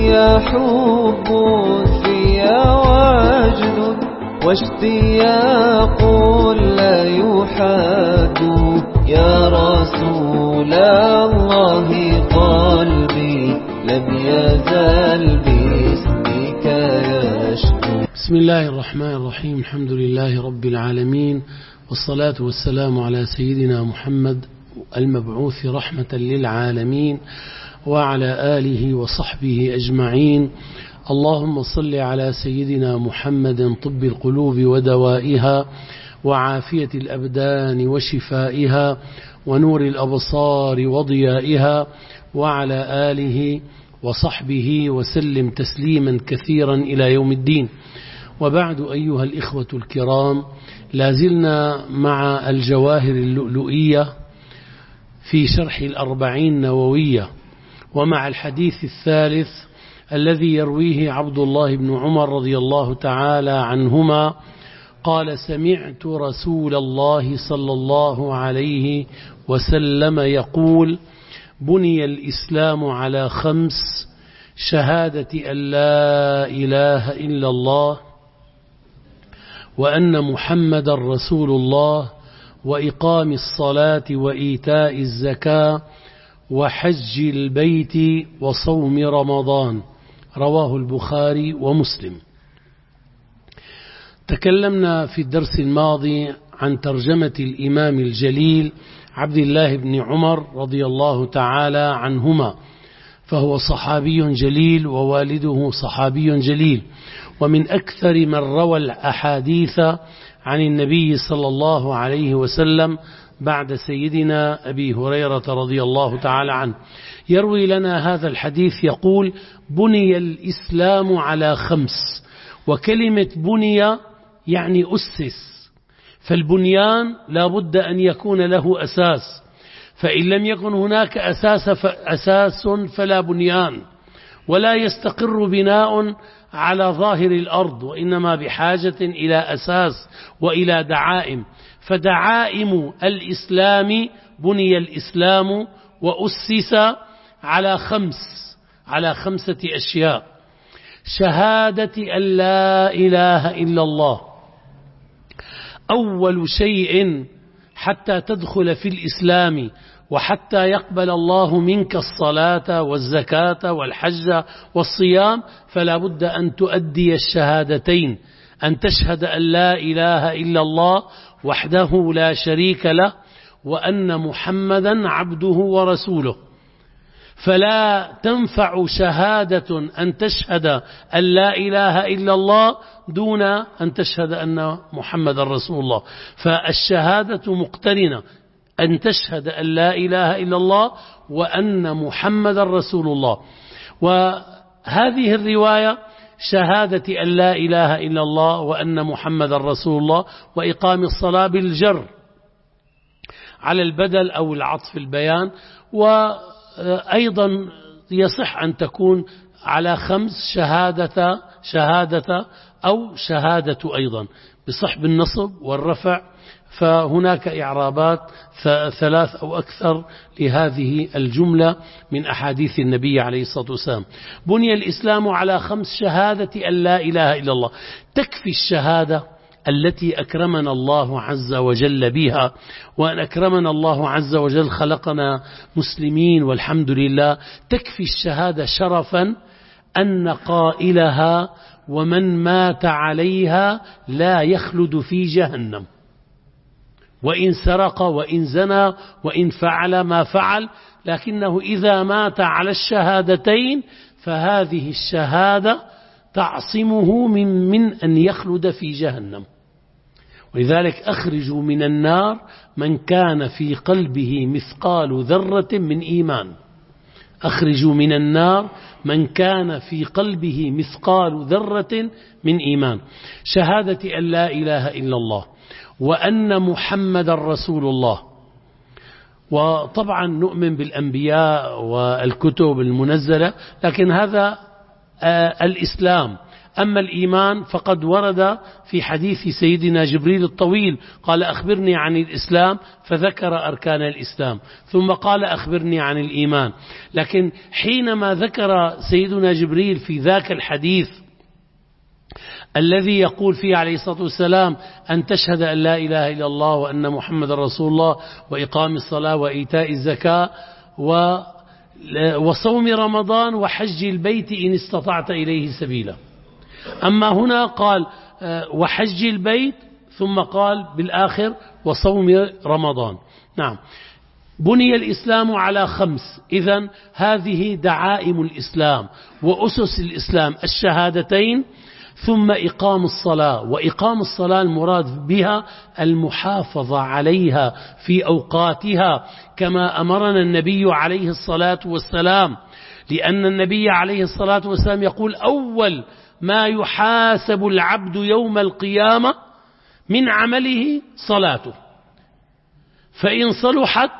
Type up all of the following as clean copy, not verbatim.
في حب في وجد واشتياق لا يحاد يا رسول الله قلبي لم يزل باسمك يشكو. بسم الله الرحمن الرحيم. الحمد لله رب العالمين، والصلاة والسلام على سيدنا محمد المبعوث رحمة للعالمين وعلى آله وصحبه أجمعين. اللهم صل على سيدنا محمد طب القلوب ودوائها وعافية الأبدان وشفائها ونور الأبصار وضيائها وعلى آله وصحبه وسلم تسليما كثيرا إلى يوم الدين. وبعد أيها الإخوة الكرام، لازلنا مع الجواهر اللؤلؤية في شرح الأربعين النووية، ومع الحديث الثالث الذي يرويه عبد الله بن عمر رضي الله تعالى عنهما قال: سمعت رسول الله صلى الله عليه وسلم يقول: بني الإسلام على 5: شهادة أن لا إله إلا الله وأن محمد رسول الله وإقام الصلاة وإيتاء الزكاة وحج البيت وصوم رمضان. رواه البخاري ومسلم. تكلمنا في الدرس الماضي عن ترجمة الإمام الجليل عبد الله بن عمر رضي الله تعالى عنهما، فهو صحابي جليل ووالده صحابي جليل، ومن أكثر من روى الأحاديث عن النبي صلى الله عليه وسلم بعد سيدنا أبي هريرة رضي الله تعالى عنه. يروي لنا هذا الحديث يقول: بني الإسلام على 5. وكلمة بني يعني أسس، فالبنيان لا بد أن يكون له أساس، فإن لم يكن هناك أساس فلا بنيان، ولا يستقر بناء على ظاهر الأرض، وإنما بحاجة إلى أساس وإلى دعائم. فدعائم الإسلام بني الإسلام وأسس على 5 أشياء: شهادة أن لا إله إلا الله. أول شيء حتى تدخل في الإسلام وحتى يقبل الله منك الصلاة والزكاة والحج والصيام، فلا بد أن تؤدي الشهادتين: أن تشهد أن لا إله إلا الله وحده لا شريك له، وأن محمدا عبده ورسوله. فلا تنفع شهادة أن تشهد أن لا إله إلا الله دون أن تشهد أن محمد رسول الله. فالشهادة مقترنة: أن تشهد أن لا إله إلا الله وأن محمد رسول الله. وهذه الرواية شهادة أن لا إله إلا الله وأن محمد رسول الله وإقام الصلاة بالجر على البدل أو العطف البيان. وأيضا يصح أن تكون على 5: شهادة أو شهادة أيضا بصح بالنصب والرفع، فهناك إعرابات 3 أو أكثر لهذه الجملة من أحاديث النبي عليه الصلاة والسلام. بني الإسلام على 5: شهادة أن لا إله إلا الله. تكفي الشهادة التي أكرمنا الله عز وجل بها، وأن أكرمنا الله عز وجل خلقنا مسلمين والحمد لله. تكفي الشهادة شرفا أن قائلها ومن مات عليها لا يخلد في جهنم، وإن سرق وإن زنى وإن فعل ما فعل، لكنه إذا مات على الشهادتين فهذه الشهادة تعصمه من أن يخلد في جهنم. ولذلك أخرجوا من النار من كان في قلبه مثقال ذرة من إيمان. أخرجوا من النار من كان في قلبه مثقال ذرة من إيمان. شهادة أن لا إله إلا الله وأن محمد رسول الله. وطبعا نؤمن بالأنبياء والكتب المنزلة، لكن هذا الإسلام أما الإيمان فقد ورد في حديث سيدنا جبريل الطويل، قال أخبرني عن الإسلام، فذكر أركان الإسلام، ثم قال أخبرني عن الإيمان. لكن حينما ذكر سيدنا جبريل في ذاك الحديث الذي يقول فيه عليه الصلاة والسلام أن تشهد أن لا إله إلا الله وأن محمد رسول الله وإقام الصلاة وإيتاء الزكاة وصوم رمضان وحج البيت إن استطعت إليه سبيلا. أما هنا قال وحج البيت، ثم قال بالآخر وصوم رمضان. نعم، بني الإسلام على 5. إذن هذه دعائم الإسلام وأسس الإسلام: الشهادتين، ثم إقام الصلاة. وإقام الصلاة المراد بها المحافظة عليها في أوقاتها كما أمرنا النبي عليه الصلاة والسلام، لأن النبي عليه الصلاة والسلام يقول أول ما يحاسب العبد يوم القيامة من عمله صلاته، فإن صلحت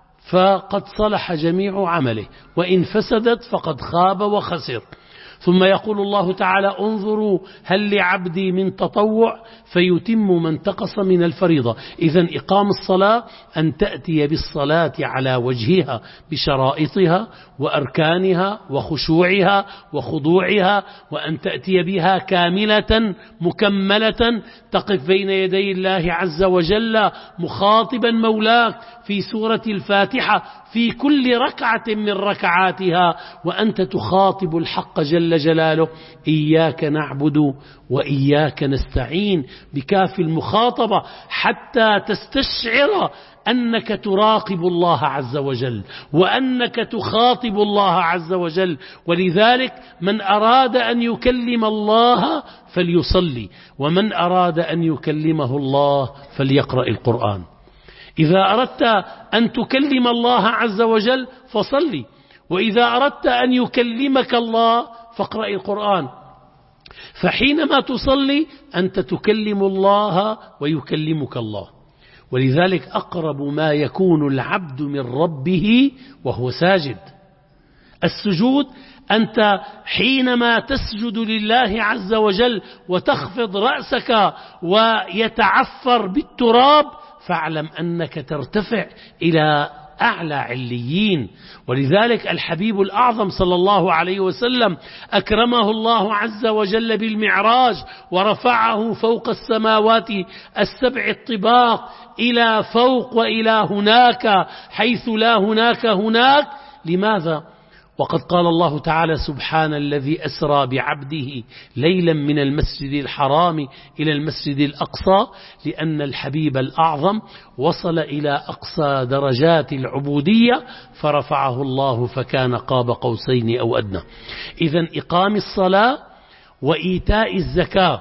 فقد صلح جميع عمله، وإن فسدت فقد خاب وخسر. ثم يقول الله تعالى انظروا هل لعبدي من تطوع فيتم ما انتقص من الفريضة. إذن إقام الصلاة أن تأتي بالصلاة على وجهها بشرائطها وأركانها وخشوعها وخضوعها، وأن تأتي بها كاملة مكملة، تقف بين يدي الله عز وجل مخاطبا مولاك في سورة الفاتحة في كل ركعة من ركعاتها، وأنت تخاطب الحق جل جلاله إياك نعبد وإياك نستعين بكاف المخاطبة، حتى تستشعر أنك تراقب الله عز وجل وأنك تخاطب الله عز وجل. ولذلك من أراد أن يكلم الله فليصلي، ومن أراد أن يكلمه الله فليقرأ القرآن. إذا أردت أن تكلم الله عز وجل فصلي، وإذا أردت أن يكلمك الله فاقرأ القرآن. فحينما تصلي أنت تكلم الله ويكلمك الله. ولذلك أقرب ما يكون العبد من ربه وهو ساجد. السجود أنت حينما تسجد لله عز وجل وتخفض رأسك ويتعفر بالتراب، فاعلم أنك ترتفع إلى أعلى عليين. ولذلك الحبيب الأعظم صلى الله عليه وسلم أكرمه الله عز وجل بالمعراج ورفعه فوق السماوات السبع الطباق إلى فوق وإلى هناك حيث لا هناك هناك. لماذا؟ وقد قال الله تعالى سبحان الذي أسرى بعبده ليلا من المسجد الحرام إلى المسجد الأقصى، لأن الحبيب الأعظم وصل إلى أقصى درجات العبودية فرفعه الله فكان قاب قوسين أو أدنى. إذن إقام الصلاة وإيتاء الزكاة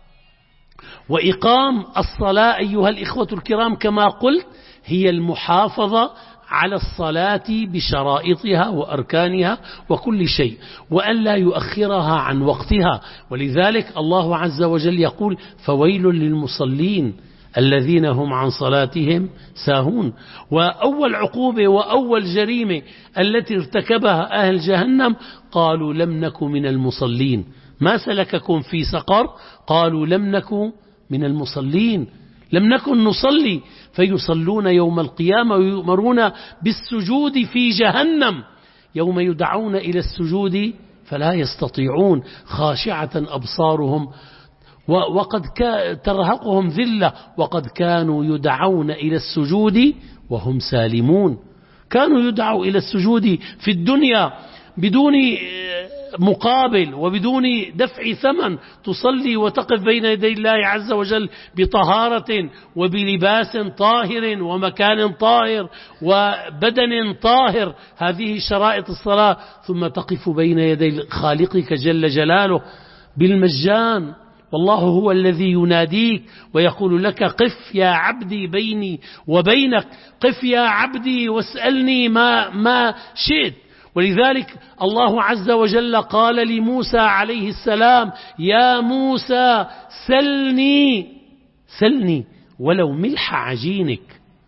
وإقام الصلاة أيها الإخوة الكرام كما قلت هي المحافظة على الصلاة بشرائطها وأركانها وكل شيء، وأن لا يؤخرها عن وقتها. ولذلك الله عز وجل يقول فويل للمصلين الذين هم عن صلاتهم ساهون. وأول عقوبة وأول جريمة التي ارتكبها أهل جهنم قالوا لم نك من المصلين. ما سلككم في سقر؟ قالوا لم نك من المصلين، لم نكن نصلي. فيصلون يوم القيامة ويؤمرون بالسجود في جهنم، يوم يدعون إلى السجود فلا يستطيعون، خاشعة أبصارهم وقد ترهقهم ذلة، وقد كانوا يدعون إلى السجود وهم سالمون. كانوا يدعوا إلى السجود في الدنيا بدون مقابل وبدون دفع ثمن، تصلي وتقف بين يدي الله عز وجل بطهارة وبلباس طاهر ومكان طاهر وبدن طاهر، هذه شرائط الصلاة. ثم تقف بين يدي خالقك جل جلاله بالمجان، والله هو الذي يناديك ويقول لك قف يا عبدي بيني وبينك، قف يا عبدي واسألني ما شئت. ولذلك الله عز وجل قال لموسى عليه السلام يا موسى سلني ولو ملح عجينك،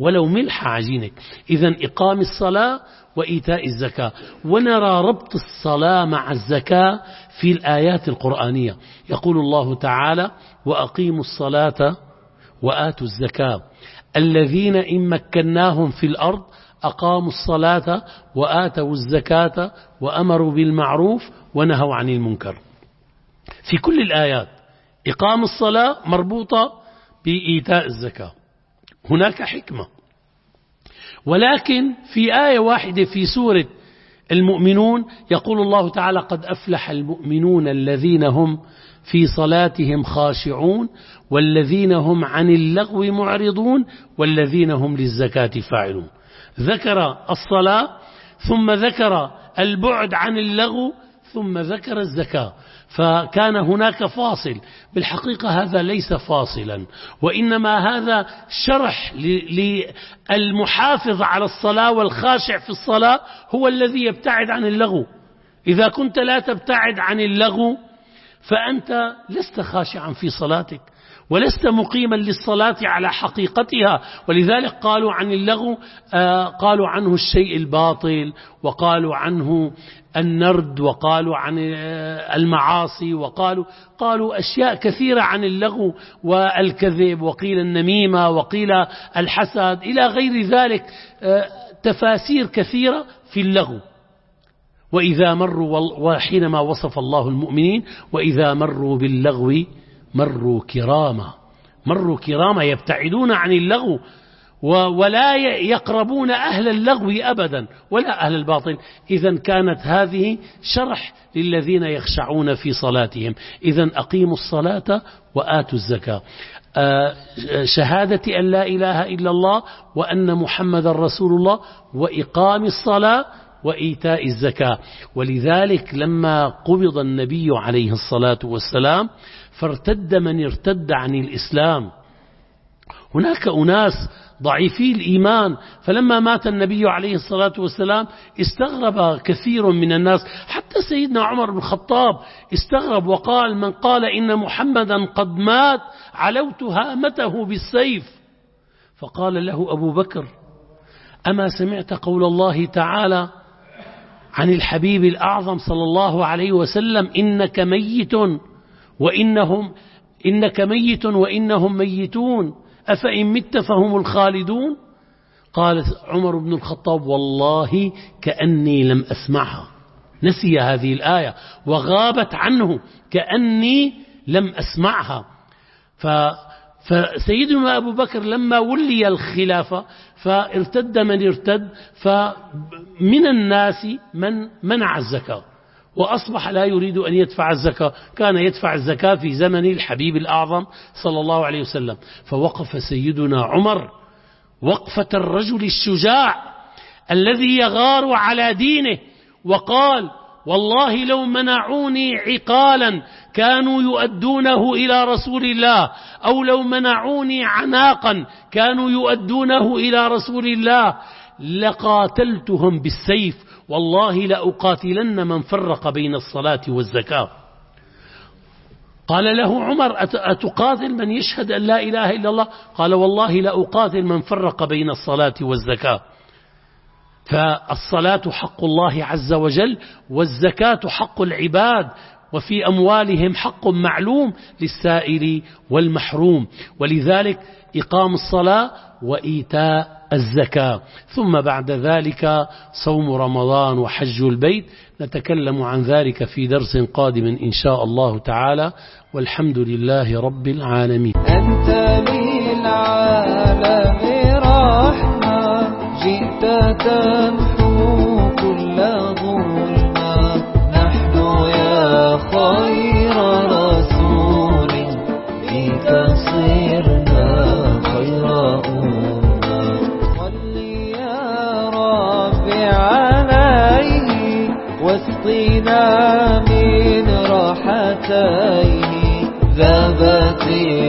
ولو ملح عجينك. إذن إقام الصلاة وإيتاء الزكاة. ونرى ربط الصلاة مع الزكاة في الآيات القرآنية. يقول الله تعالى: وأقيموا الصلاة وآتوا الزكاة الذين إن مكناهم في الأرض أقاموا الصلاة وآتوا الزكاة وأمروا بالمعروف ونهوا عن المنكر. في كل الآيات إقام الصلاة مربوطة بإيتاء الزكاة. هناك حكمة، ولكن في آية واحدة في سورة المؤمنون يقول الله تعالى: قد أفلح المؤمنون الذين هم في صلاتهم خاشعون والذين هم عن اللغو معرضون والذين هم للزكاة فاعلون. ذكر الصلاة ثم ذكر البعد عن اللغو ثم ذكر الزكاة، فكان هناك فاصل. بالحقيقة هذا ليس فاصلا، وإنما هذا شرح للمحافظ على الصلاة والخاشع في الصلاة هو الذي يبتعد عن اللغو. إذا كنت لا تبتعد عن اللغو فأنت لست خاشعا في صلاتك ولست مقيما للصلاة على حقيقتها. ولذلك قالوا عن اللغو قالوا عنه الشيء الباطل، وقالوا عنه النرد، وقالوا عن المعاصي، قالوا أشياء كثيرة عن اللغو والكذب، وقيل النميمة، وقيل الحسد، إلى غير ذلك تفاسير كثيرة في اللغو. وإذا مروا، وحينما وصف الله المؤمنين: وإذا مروا باللغو مروا كراما يبتعدون عن اللغو ولا يقربون أهل اللغو أبدا ولا أهل الباطل. إذن كانت هذه شرح للذين يخشعون في صلاتهم. إذن أقيموا الصلاة وآتوا الزكاة، شهادة أن لا إله إلا الله وأن محمد رسول الله، وإقام الصلاة وإيتاء الزكاة. ولذلك لما قبض النبي عليه الصلاة والسلام فارتد من ارتد عن الإسلام. هناك أناس ضعيفي الإيمان، فلما مات النبي عليه الصلاة والسلام استغرب كثير من الناس، حتى سيدنا عمر بن الخطاب استغرب وقال: من قال إن محمدا قد مات علوت هامته بالسيف. فقال له أبو بكر: أما سمعت قول الله تعالى عن الحبيب الأعظم صلى الله عليه وسلم: إنك ميت وإنهم ميتون أفإن مت فهم الخالدون؟ قال عمر بن الخطاب: والله كأني لم أسمعها. نسي هذه الآية وغابت عنه كأني لم أسمعها. فسيدنا أبو بكر لما ولي الخلافة فارتد من ارتد، فمن الناس من منع الزكاة وأصبح لا يريد أن يدفع الزكاة. كان يدفع الزكاة في زمن الحبيب الأعظم صلى الله عليه وسلم. فوقف سيدنا عمر وقفة الرجل الشجاع الذي يغار على دينه وقال: والله لو منعوني عقالا كانوا يؤدونه إلى رسول الله، أو لو منعوني عناقا كانوا يؤدونه إلى رسول الله لقاتلتهم بالسيف، والله لأقاتلن من فرق بين الصلاة والزكاة. قال له عمر: أتقاتل من يشهد أن لا إله إلا الله؟ قال: والله لأقاتل من فرق بين الصلاة والزكاة. فالصلاة حق الله عز وجل، والزكاة حق العباد، وفي أموالهم حق معلوم للسائل والمحروم. ولذلك إقام الصلاة وإيتاء الزكاة، ثم بعد ذلك صوم رمضان وحج البيت. نتكلم عن ذلك في درس قادم إن شاء الله تعالى، والحمد لله رب العالمين. أنت للعالم رحمة، جئت تمحو كل ظلمة. نحن يا خير رسول فيك صرنا خير أمة. صل يا ربي عليه واسقنا من راحتيه، ذابت